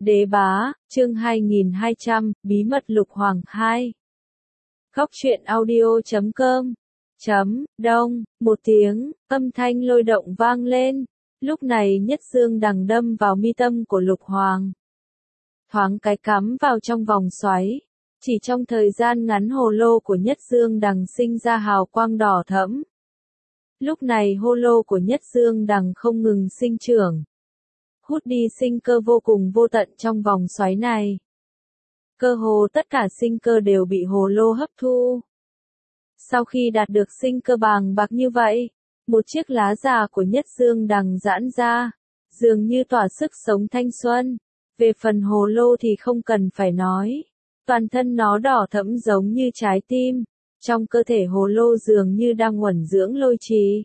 Đế bá, chương 2200, bí mật Lục Hoàng 2. Góc truyện audio.com. Đông, một tiếng, âm thanh lôi động vang lên. Lúc này Nhất Dương Đằng đâm vào mi tâm của Lục Hoàng. Thoáng cái cắm vào trong vòng xoáy. Chỉ trong thời gian ngắn hồ lô của Nhất Dương Đằng sinh ra hào quang đỏ thẫm. Lúc này hồ lô của Nhất Dương Đằng không ngừng sinh trưởng. Hút đi sinh cơ vô cùng vô tận trong vòng xoáy này. Cơ hồ tất cả sinh cơ đều bị hồ lô hấp thu. Sau khi đạt được sinh cơ bàng bạc như vậy, một chiếc lá già của Nhất Dương Đằng giãn ra, dường như tỏa sức sống thanh xuân. Về phần hồ lô thì không cần phải nói. Toàn thân nó đỏ thẫm giống như trái tim. Trong cơ thể hồ lô dường như đang uẩn dưỡng lôi trì.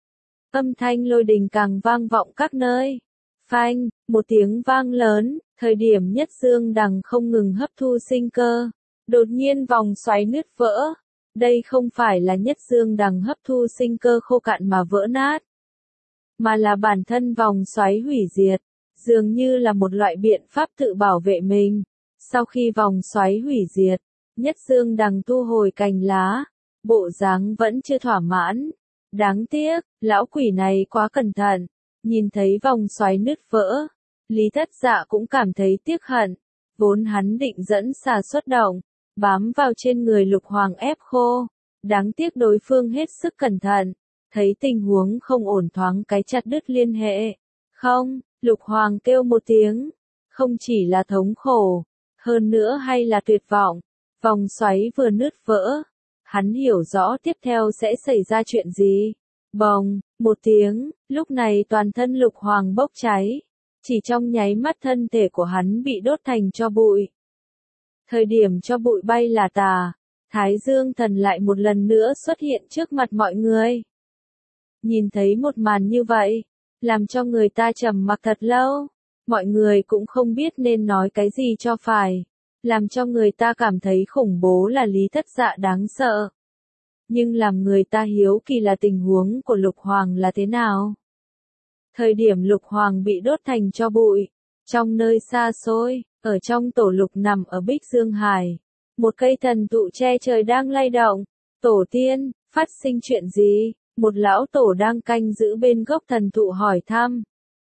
Âm thanh lôi đình càng vang vọng các nơi. Phanh, một tiếng vang lớn, thời điểm Nhất Dương Đằng không ngừng hấp thu sinh cơ. Đột nhiên vòng xoáy nứt vỡ. Đây không phải là Nhất Dương Đằng hấp thu sinh cơ khô cạn mà vỡ nát. Mà là bản thân vòng xoáy hủy diệt. Dường như là một loại biện pháp tự bảo vệ mình. Sau khi vòng xoáy hủy diệt, Nhất Dương Đằng thu hồi cành lá. Bộ dáng vẫn chưa thỏa mãn. Đáng tiếc, lão quỷ này quá cẩn thận. Nhìn thấy vòng xoáy nứt vỡ, Lý Thất Dạ cũng cảm thấy tiếc hận. Vốn hắn định dẫn xà xuất động, bám vào trên người Lục Hoàng ép khô. Đáng tiếc đối phương hết sức cẩn thận. Thấy tình huống không ổn thoáng cái chặt đứt liên hệ. Không, Lục Hoàng kêu một tiếng. Không chỉ là thống khổ, hơn nữa hay là tuyệt vọng. Vòng xoáy vừa nứt vỡ. Hắn hiểu rõ tiếp theo sẽ xảy ra chuyện gì. Bồng, một tiếng, lúc này toàn thân Lục Hoàng bốc cháy. Chỉ trong nháy mắt thân thể của hắn bị đốt thành tro bụi. Thời điểm tro bụi bay là tà, Thái Dương Thần lại một lần nữa xuất hiện trước mặt mọi người. Nhìn thấy một màn như vậy, làm cho người ta trầm mặc thật lâu. Mọi người cũng không biết nên nói cái gì cho phải. Làm cho người ta cảm thấy khủng bố là Lý Thất Dạ đáng sợ. Nhưng làm người ta hiếu kỳ là tình huống của Lục Hoàng là thế nào. Thời điểm Lục Hoàng bị đốt thành tro bụi, trong nơi xa xôi, ở trong tổ Lục nằm ở Bích Dương Hải, một cây thần thụ che trời đang lay động. Tổ tiên, phát sinh chuyện gì? Một lão tổ đang canh giữ bên gốc thần thụ hỏi thăm.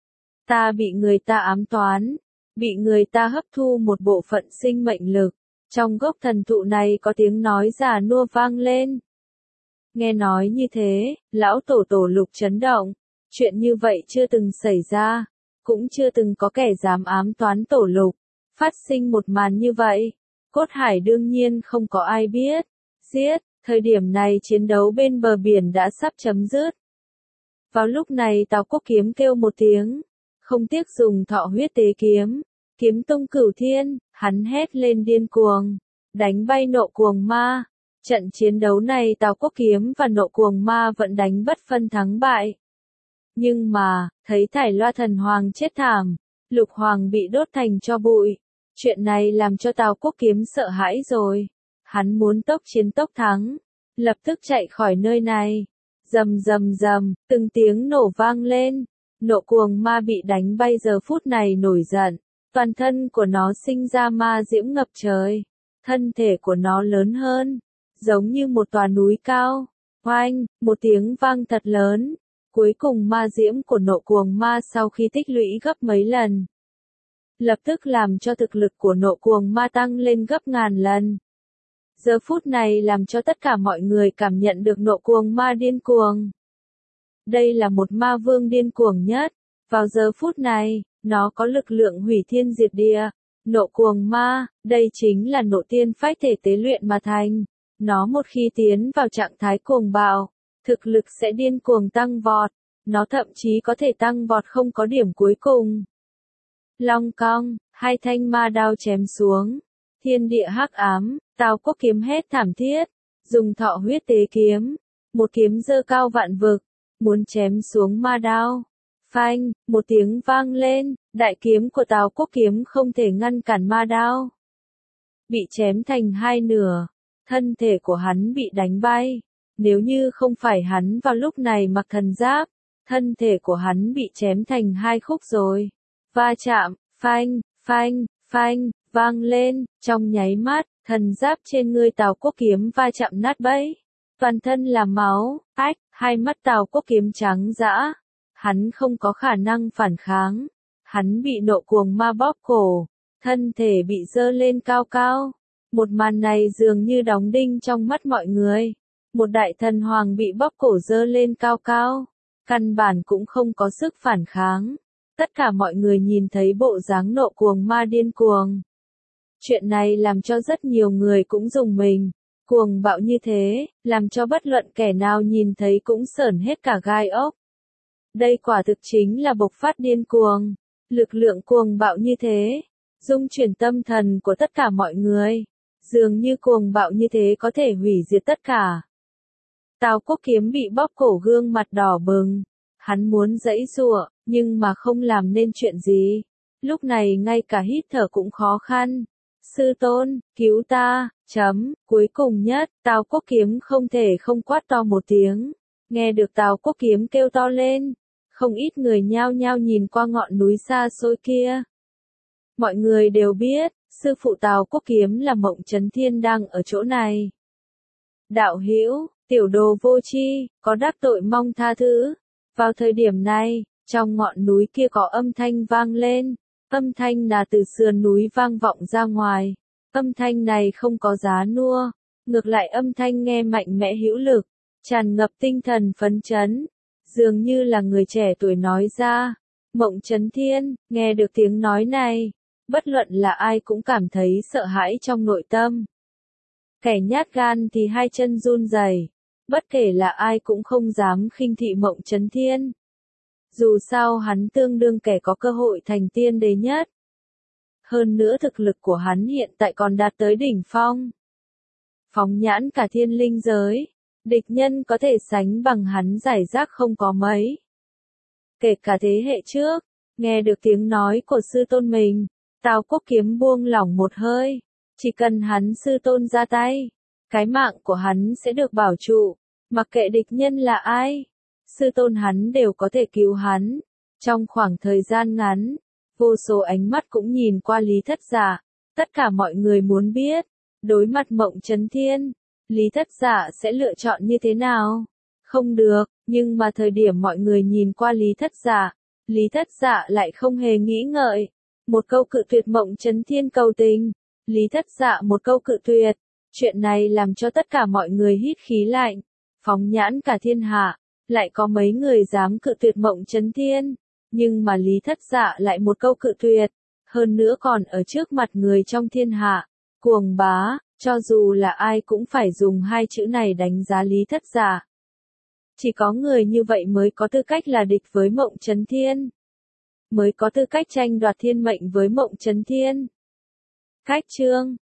Ta bị người ta ám toán, bị người ta hấp thu một bộ phận sinh mệnh lực. Trong gốc thần thụ này có tiếng nói già nua vang lên. Nghe nói như thế, lão tổ Lục chấn động. Chuyện như vậy chưa từng xảy ra, cũng chưa từng có kẻ dám ám toán tổ Lục. Phát sinh một màn như vậy, Cốt Hải đương nhiên không có ai biết. Giết, thời điểm này chiến đấu bên bờ biển đã sắp chấm dứt. Vào lúc này Tào Quốc Kiếm kêu một tiếng, không tiếc dùng thọ huyết tế kiếm, kiếm tung cửu thiên, hắn hét lên điên cuồng, đánh bay Nộ Cuồng Ma. Trận chiến đấu này Tào Quốc Kiếm và Nộ Cuồng Ma vẫn đánh bất phân thắng bại. Nhưng mà, thấy Thải Loa Thần Hoàng chết thảm, Lục Hoàng bị đốt thành tro bụi. Chuyện này làm cho Tào Quốc Kiếm sợ hãi rồi. Hắn muốn tốc chiến tốc thắng, lập tức chạy khỏi nơi này. Rầm rầm rầm, từng tiếng nổ vang lên. Nộ Cuồng Ma bị đánh bay giờ phút này nổi giận. Toàn thân của nó sinh ra ma diễm ngập trời. Thân thể của nó lớn hơn, giống như một tòa núi cao. Oanh, một tiếng vang thật lớn. Cuối cùng ma diễm của Nộ Cuồng Ma sau khi tích lũy gấp mấy lần, lập tức làm cho thực lực của Nộ Cuồng Ma tăng lên gấp ngàn lần. Giờ phút này làm cho tất cả mọi người cảm nhận được Nộ Cuồng Ma điên cuồng. Đây là một ma vương điên cuồng nhất. Vào giờ phút này, nó có lực lượng hủy thiên diệt địa. Nộ Cuồng Ma, đây chính là nộ tiên phách thể tế luyện mà thành. Nó một khi tiến vào trạng thái cuồng bạo, thực lực sẽ điên cuồng tăng vọt. Nó thậm chí có thể tăng vọt không có điểm cuối cùng. Long cong, hai thanh ma đao chém xuống. Thiên địa hắc ám, Tào Quốc Kiếm hét thảm thiết. Dùng thọ huyết tế kiếm. Một kiếm giơ cao vạn vực. Muốn chém xuống ma đao. Phanh, một tiếng vang lên. Đại kiếm của Tào Quốc Kiếm không thể ngăn cản ma đao. Bị chém thành hai nửa. Thân thể của hắn bị đánh bay. Nếu như không phải hắn vào lúc này mặc thần giáp, thân thể của hắn bị chém thành hai khúc rồi. Va chạm, phanh, phanh, phanh, vang lên, trong nháy mắt, thần giáp trên người Tào Quốc Kiếm va chạm nát bấy. Toàn thân là máu, ách, hai mắt Tào Quốc Kiếm trắng dã. Hắn không có khả năng phản kháng. Hắn bị nộ cuồng ma bóp cổ, thân thể bị dơ lên cao cao. Một màn này dường như đóng đinh trong mắt mọi người. Một đại thần hoàng bị bóp cổ dơ lên cao cao, căn bản cũng không có sức phản kháng. Tất cả mọi người nhìn thấy bộ dáng nộ cuồng ma điên cuồng. Chuyện này làm cho rất nhiều người cũng rùng mình. Cuồng bạo như thế, làm cho bất luận kẻ nào nhìn thấy cũng sởn hết cả gai ốc. Đây quả thực chính là bộc phát điên cuồng. Lực lượng cuồng bạo như thế, dung chuyển tâm thần của tất cả mọi người. Dường như cuồng bạo như thế có thể hủy diệt tất cả. Tào Quốc Kiếm bị bóp cổ gương mặt đỏ bừng. Hắn muốn giãy giụa, nhưng mà không làm nên chuyện gì. Lúc này ngay cả hít thở cũng khó khăn. Sư tôn, cứu ta, cuối cùng nhất, Tào Quốc Kiếm không thể không quát to một tiếng. Nghe được Tào Quốc Kiếm kêu to lên, không ít người nhao nhao nhìn qua ngọn núi xa xôi kia. Mọi người đều biết, sư phụ Tào Quốc Kiếm là Mộng Chấn Thiên đang ở chỗ này. Đạo hữu, tiểu đồ vô tri, có đắc tội mong tha thứ. Vào thời điểm này, trong ngọn núi kia có âm thanh vang lên. Âm thanh là từ sườn núi vang vọng ra ngoài. Âm thanh này không có giá nua, ngược lại âm thanh nghe mạnh mẽ hữu lực, tràn ngập tinh thần phấn chấn, dường như là người trẻ tuổi nói ra. Mộng Chấn Thiên, nghe được tiếng nói này, bất luận là ai cũng cảm thấy sợ hãi trong nội tâm. Kẻ nhát gan thì hai chân run rẩy, bất kể là ai cũng không dám khinh thị Mộng Chấn Thiên. Dù sao hắn tương đương kẻ có cơ hội thành tiên đế nhất. Hơn nữa thực lực của hắn hiện tại còn đạt tới đỉnh phong. Phóng nhãn cả thiên linh giới, địch nhân có thể sánh bằng hắn giải rác không có mấy. Kể cả thế hệ trước, nghe được tiếng nói của sư tôn mình, Tào Quốc Kiếm buông lỏng một hơi. Chỉ cần hắn sư tôn ra tay, cái mạng của hắn sẽ được bảo trụ, mặc kệ địch nhân là ai. Sư tôn hắn đều có thể cứu hắn. Trong khoảng thời gian ngắn, vô số ánh mắt cũng nhìn qua Lý Thất Dạ. Tất cả mọi người muốn biết, đối mặt Mộng Chấn Thiên, Lý Thất Dạ sẽ lựa chọn như thế nào? Không được, nhưng mà thời điểm mọi người nhìn qua Lý Thất Dạ lại không hề nghĩ ngợi. Một câu cự tuyệt Mộng Chấn Thiên cầu tình. Lý Thất Dạ một câu cự tuyệt. Chuyện này làm cho tất cả mọi người hít khí lạnh. Phóng nhãn cả thiên hạ, lại có mấy người dám cự tuyệt Mộng Chấn Thiên. Nhưng mà Lý Thất Dạ lại một câu cự tuyệt. Hơn nữa còn ở trước mặt người trong thiên hạ. Cuồng bá, cho dù là ai cũng phải dùng hai chữ này đánh giá Lý Thất Dạ. Chỉ có người như vậy mới có tư cách là địch với Mộng Chấn Thiên. Mới có tư cách tranh đoạt thiên mệnh với Mộng Chấn Thiên. Cách chương